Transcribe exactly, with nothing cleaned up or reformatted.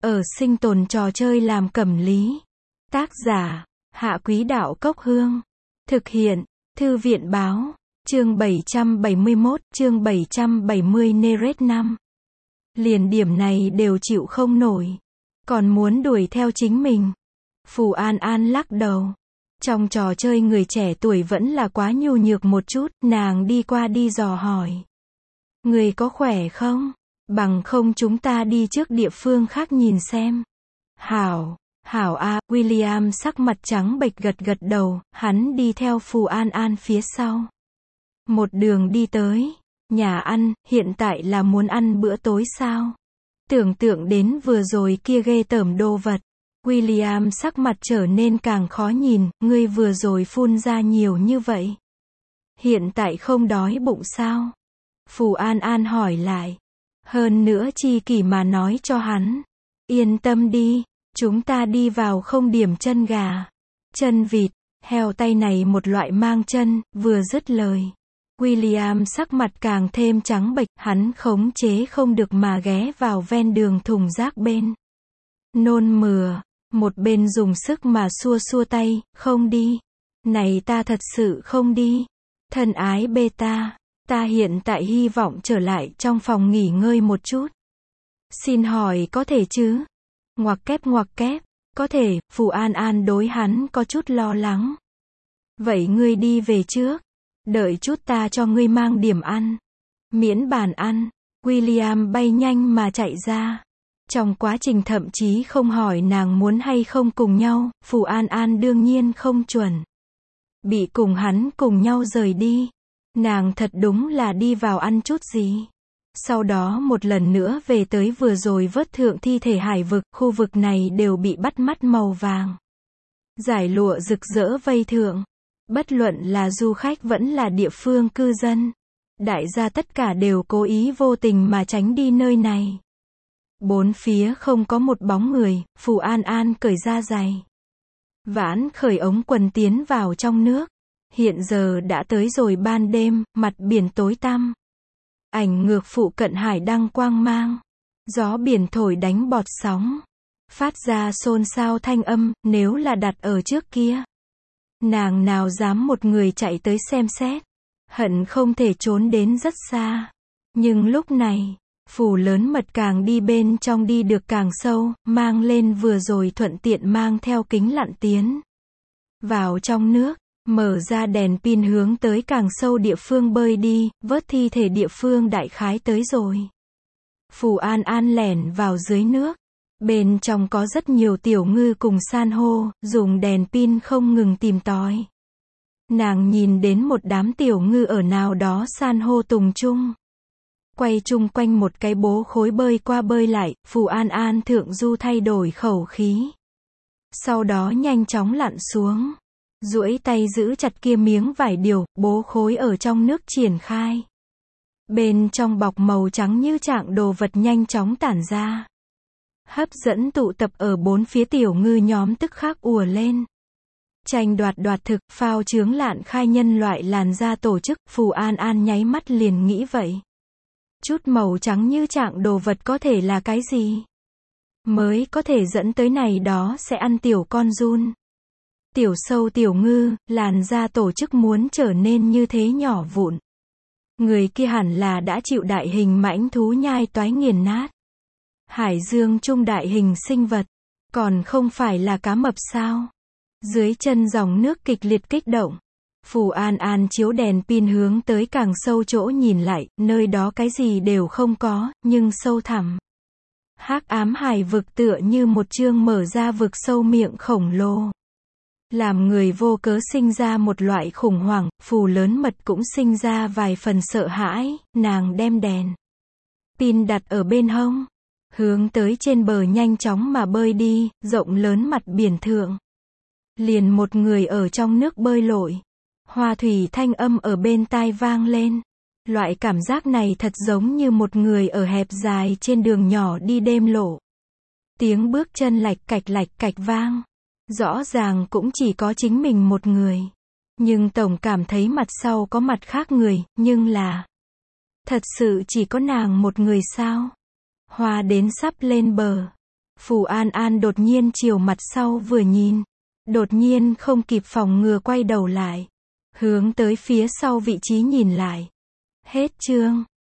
ở sinh tồn trò chơi làm cẩm lý. Tác giả, Hạ Quý Đạo Cốc Hương. Thực hiện, Thư viện Báo. Chương bảy trăm bảy mươi mốt, chương bảy trăm bảy mươi Neret năm. Liền điểm này đều chịu không nổi. Còn muốn đuổi theo chính mình. Phù An An lắc đầu. Trong trò chơi người trẻ tuổi vẫn là quá nhu nhược một chút, nàng đi qua đi dò hỏi. Người có khỏe không? Bằng không chúng ta đi trước địa phương khác nhìn xem. Hảo, hảo a, William sắc mặt trắng bệch gật gật đầu, hắn đi theo Phù An An phía sau. Một đường đi tới, nhà ăn, hiện tại là muốn ăn bữa tối sao? Tưởng tượng đến vừa rồi kia ghê tởm đồ vật. William sắc mặt trở nên càng khó nhìn, ngươi vừa rồi phun ra nhiều như vậy. Hiện tại không đói bụng sao? Phù An An hỏi lại. Hơn nữa chi kỷ mà nói cho hắn. Yên tâm đi, chúng ta đi vào không điểm chân gà, chân vịt, heo tay này một loại mang chân, vừa dứt lời. William sắc mặt càng thêm trắng bệch, hắn khống chế không được mà ghé vào ven đường thùng rác bên. Nôn mửa, một bên dùng sức mà xua xua tay, không đi. Này ta thật sự không đi. Thân ái beta, ta hiện tại hy vọng trở lại trong phòng nghỉ ngơi một chút. Xin hỏi có thể chứ? Ngoặc kép ngoặc kép, có thể, Phù An An đối hắn có chút lo lắng. Vậy ngươi đi về trước. Đợi chút ta cho ngươi mang điểm ăn. Miễn bàn ăn. William bay nhanh mà chạy ra. Trong quá trình thậm chí không hỏi nàng muốn hay không cùng nhau, Phù An An đương nhiên không chuẩn. Bị cùng hắn cùng nhau rời đi. Nàng thật đúng là đi vào ăn chút gì. Sau đó một lần nữa về tới vừa rồi vớt thượng thi thể hải vực, khu vực này đều bị bắt mắt màu vàng. Giải lụa rực rỡ vây thượng. Bất luận là du khách vẫn là địa phương cư dân. Đại gia tất cả đều cố ý vô tình mà tránh đi nơi này. Bốn phía không có một bóng người, Phù An An cởi ra giày. Vãn khởi ống quần tiến vào trong nước. Hiện giờ đã tới rồi ban đêm, mặt biển tối tăm. Ảnh ngược phụ cận hải đăng quang mang. Gió biển thổi đánh bọt sóng. Phát ra xôn xao thanh âm, nếu là đặt ở trước kia. Nàng nào dám một người chạy tới xem xét. Hận không thể trốn đến rất xa. Nhưng lúc này, Phù lớn mật càng đi bên trong đi được càng sâu, mang lên vừa rồi thuận tiện mang theo kính lặn tiến. Vào trong nước, mở ra đèn pin hướng tới càng sâu địa phương bơi đi, vớt thi thể địa phương đại khái tới rồi. Phù An An lẻn vào dưới nước. Bên trong có rất nhiều tiểu ngư cùng san hô, dùng đèn pin không ngừng tìm tòi. Nàng nhìn đến một đám tiểu ngư ở nào đó san hô tùng chung. Quay chung quanh một cái bố khối bơi qua bơi lại, Phù An An thượng du thay đổi khẩu khí. Sau đó nhanh chóng lặn xuống. Duỗi tay giữ chặt kia miếng vải điều, bố khối ở trong nước triển khai. Bên trong bọc màu trắng như trạng đồ vật nhanh chóng tản ra. Hấp dẫn tụ tập ở bốn phía tiểu ngư nhóm tức khắc ùa lên. Tranh đoạt đoạt thực, phao chướng lạn khai nhân loại làn da tổ chức, Phù An An nháy mắt liền nghĩ vậy. Chút màu trắng như trạng đồ vật có thể là cái gì? Mới có thể dẫn tới này đó sẽ ăn tiểu con giun. Tiểu sâu tiểu ngư, làn da tổ chức muốn trở nên như thế nhỏ vụn. Người kia hẳn là đã chịu đại hình mãnh thú nhai toái nghiền nát. Hải dương trung đại hình sinh vật, còn không phải là cá mập sao? Dưới chân dòng nước kịch liệt kích động. Phù An An chiếu đèn pin hướng tới càng sâu chỗ nhìn lại, nơi đó cái gì đều không có, nhưng sâu thẳm. Hắc ám hải vực tựa như một chương mở ra vực sâu miệng khổng lồ. Làm người vô cớ sinh ra một loại khủng hoảng, Phù lớn mật cũng sinh ra vài phần sợ hãi, nàng đem đèn pin đặt ở bên hông. Hướng tới trên bờ nhanh chóng mà bơi đi, rộng lớn mặt biển thượng. Liền một người ở trong nước bơi lội. Hoa thủy thanh âm ở bên tai vang lên. Loại cảm giác này thật giống như một người ở hẹp dài trên đường nhỏ đi đêm lộ. Tiếng bước chân lạch cạch lạch cạch vang. Rõ ràng cũng chỉ có chính mình một người. Nhưng tổng cảm thấy mặt sau có mặt khác người, nhưng là... Thật sự chỉ có nàng một người sao? Hoa đến sắp lên bờ. Phù An An đột nhiên chiều mặt sau vừa nhìn. Đột nhiên không kịp phòng ngừa quay đầu lại. Hướng tới phía sau vị trí nhìn lại. Hết chương.